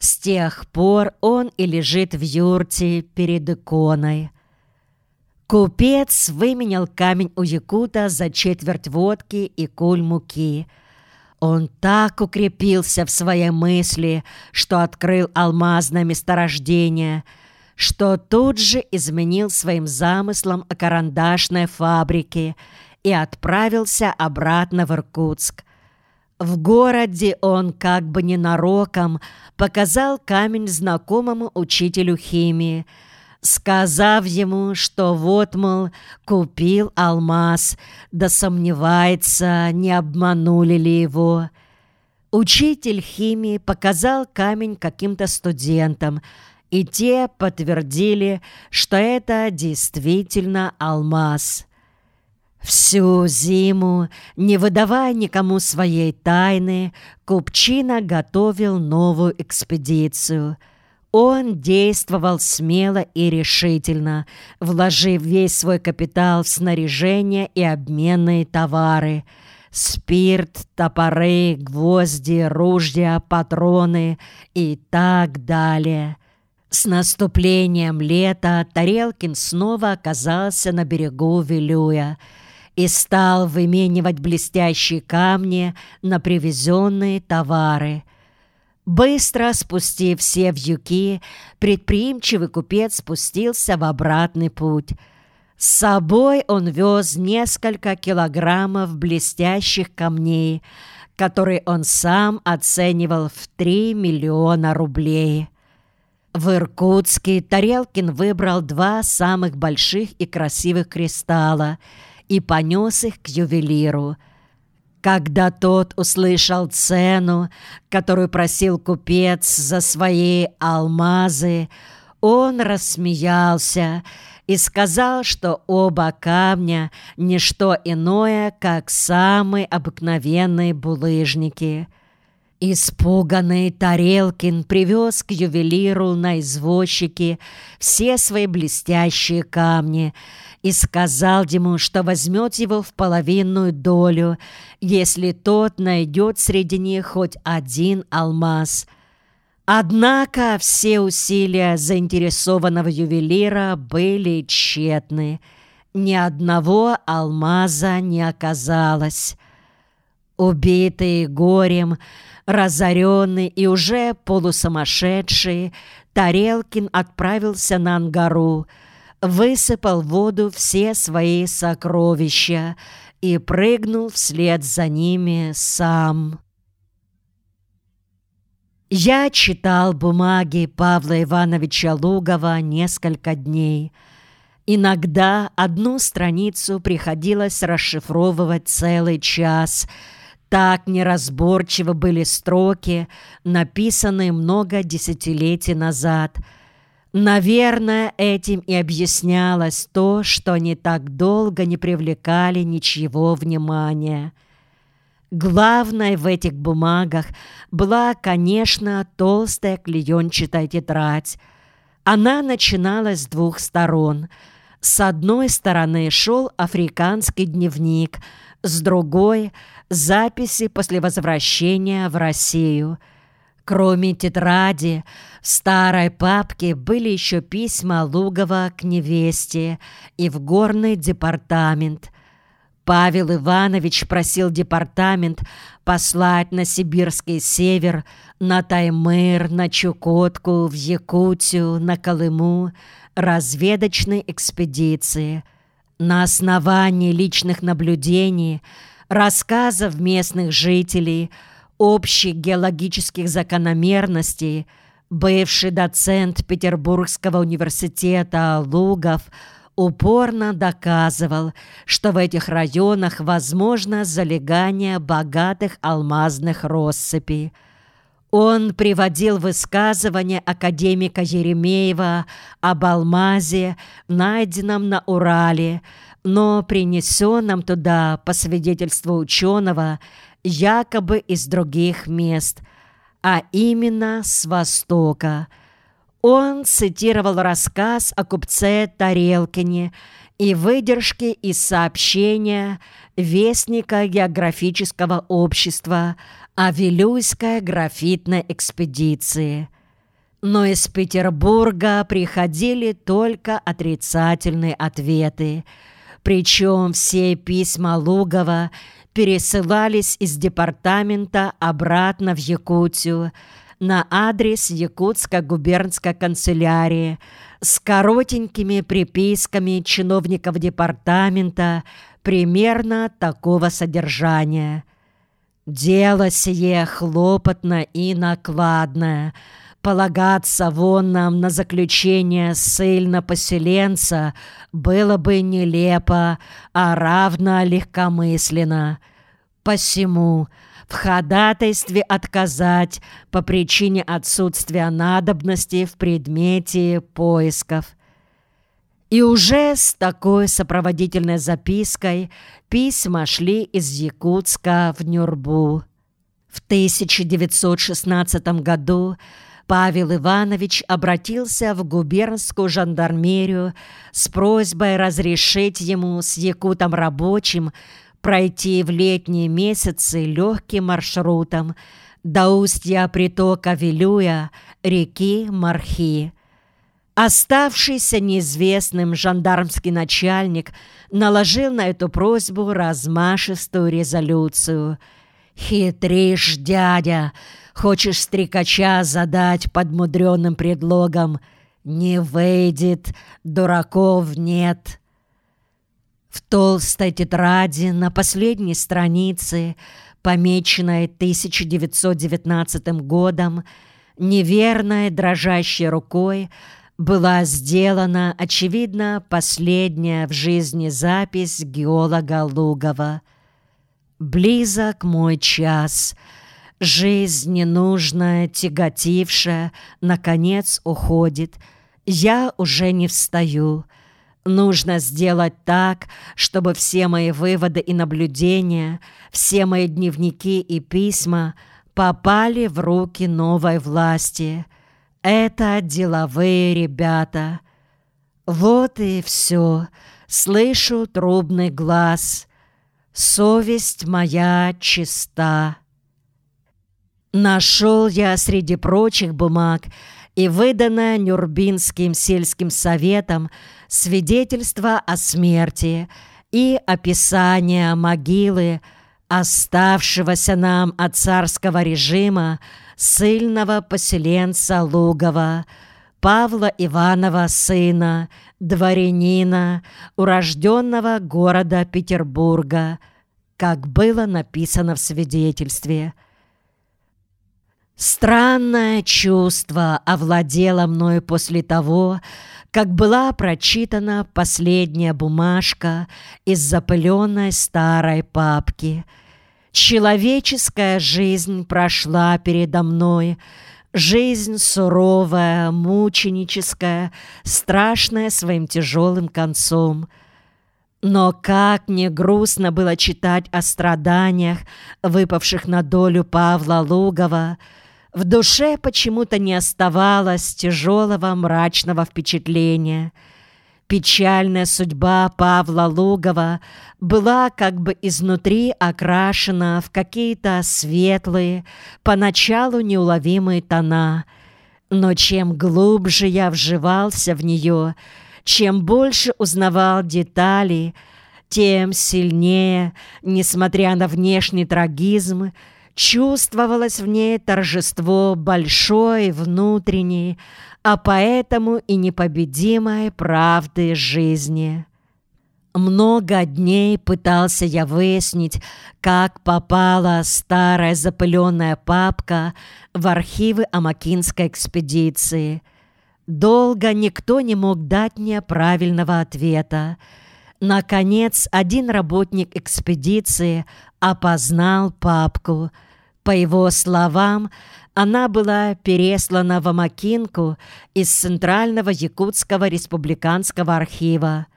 С тех пор он и лежит в юрте перед иконой. Купец выменял камень у якута за четверть водки и куль муки. Он так укрепился в своей мысли, что открыл алмазное месторождение, что тут же изменил своим замыслом о карандашной фабрике и отправился обратно в Иркутск. В городе он как бы ненароком показал камень знакомому учителю химии, сказав ему, что вот, мол, купил алмаз, да сомневается, не обманули ли его. Учитель химии показал камень каким-то студентам, и те подтвердили, что это действительно алмаз. Всю зиму, не выдавая никому своей тайны, Купчина готовил новую экспедицию. Он действовал смело и решительно, вложив весь свой капитал в снаряжение и обменные товары: спирт, топоры, гвозди, ружья, патроны и так далее. С наступлением лета Тарелкин снова оказался на берегу Вилюя и стал выменивать блестящие камни на привезенные товары. Быстро спустив все вьюки, предприимчивый купец спустился в обратный путь. С собой он вез несколько килограммов блестящих камней, которые он сам оценивал в 3 миллиона рублей. В Иркутске Тарелкин выбрал 2 самых больших и красивых кристалла и понес их к ювелиру. Когда тот услышал цену, которую просил купец за свои алмазы, он рассмеялся и сказал, что оба камня – не что иное, как самые обыкновенные булыжники. Испуганный Тарелкин привез к ювелиру на извозчике все свои блестящие камни и сказал ему, что возьмет его в половинную долю, если тот найдет среди них хоть один алмаз. Однако все усилия заинтересованного ювелира были тщетны. Ни одного алмаза не оказалось. Убитый горем, разоренный и уже полусумасшедший, Тарелкин отправился на Ангару, высыпал в воду все свои сокровища и прыгнул вслед за ними сам. Я читал бумаги Павла Ивановича Лугова несколько дней. Иногда одну страницу приходилось расшифровывать целый час. Так неразборчиво были строки, написанные много десятилетий назад. Наверное, этим и объяснялось то, что они так долго не привлекали ничьего внимания. Главной в этих бумагах была, конечно, толстая клеенчатая тетрадь. Она начиналась с 2 сторон. С одной стороны шел африканский дневник, с другой – записи после возвращения в Россию. Кроме тетради, в старой папке были еще письма Лугова к невесте и в горный департамент. Павел Иванович просил департамент послать на сибирский север, на Таймыр, на Чукотку, в Якутию, на Колыму разведочные экспедиции. На основании личных наблюдений, рассказов местных жителей, общих геологических закономерностей, бывший доцент Петербургского университета Лугов упорно доказывал, что в этих районах возможно залегание богатых алмазных россыпей. Он приводил высказывания академика Еремеева об алмазе, найденном на Урале, но принесенном туда, по свидетельству ученого, якобы из других мест, а именно с Востока. Он цитировал рассказ о купце Тарелкине и выдержки из сообщения Вестника географического общества о Вилюйской графитной экспедиции. Но из Петербурга приходили только отрицательные ответы. Причем все письма Лугова пересылались из департамента обратно в Якутию на адрес Якутской губернской канцелярии с коротенькими приписками чиновников департамента примерно такого содержания. «Дело сие хлопотно и накладное. Полагаться вон нам на заключение ссыльно-поселенца было бы нелепо, а равно легкомысленно. Посему в ходатайстве отказать по причине отсутствия надобности в предмете поисков». И уже с такой сопроводительной запиской письма шли из Якутска в Нюрбу. В 1916 году Павел Иванович обратился в губернскую жандармерию с просьбой разрешить ему с якутом рабочим пройти в летние месяцы легким маршрутом до устья притока Вилюя, реки Мархи. Оставшийся неизвестным жандармский начальник наложил на эту просьбу размашистую резолюцию. «Хитришь, дядя! Хочешь стрекача задать под мудреным предлогом? Не выйдет, дураков нет!» В толстой тетради на последней странице, помеченной 1919 годом, неверной дрожащей рукой была сделана, очевидно, последняя в жизни запись геолога Лугова. «Близок мой час. Жизнь ненужная, тяготившая, наконец уходит. Я уже не встаю. Нужно сделать так, чтобы все мои выводы и наблюдения, все мои дневники и письма попали в руки новой власти. Это деловые ребята. Вот и все. Слышу трубный глаз. Совесть моя чиста». Нашел я среди прочих бумаг и выданное Нюрбинским сельским советом свидетельство о смерти и описание могилы оставшегося нам от царского режима ссыльного поселенца Лугова, Павла Иванова сына, дворянина, урожденного города Петербурга, как было написано в свидетельстве. Странное чувство овладело мною после того, как была прочитана последняя бумажка из запыленной старой папки. Человеческая жизнь прошла передо мной, жизнь суровая, мученическая, страшная своим тяжелым концом. Но как мне грустно было читать о страданиях, выпавших на долю Павла Лугова, в душе почему-то не оставалось тяжелого мрачного впечатления. Печальная судьба Павла Лугова была как бы изнутри окрашена в какие-то светлые, поначалу неуловимые тона. Но чем глубже я вживался в нее, чем больше узнавал детали, тем сильнее, несмотря на внешний трагизм, чувствовалось в ней торжество большой внутренней, а поэтому и непобедимой правды жизни. Много дней пытался я выяснить, как попала старая запыленная папка в архивы Амакинской экспедиции. Долго никто не мог дать мне правильного ответа. Наконец, один работник экспедиции опознал папку. По его словам, она была переслана в Амакинку из Центрального Якутского республиканского архива.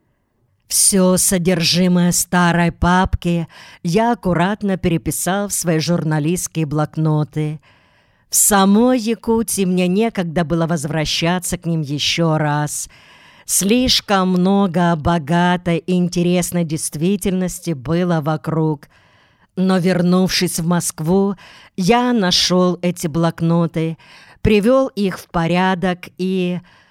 Все содержимое старой папки я аккуратно переписал в свои журналистские блокноты. В самой Якутии мне некогда было возвращаться к ним еще раз. Слишком много богатой и интересной действительности было вокруг. Но, вернувшись в Москву, я нашел эти блокноты, привел их в порядок и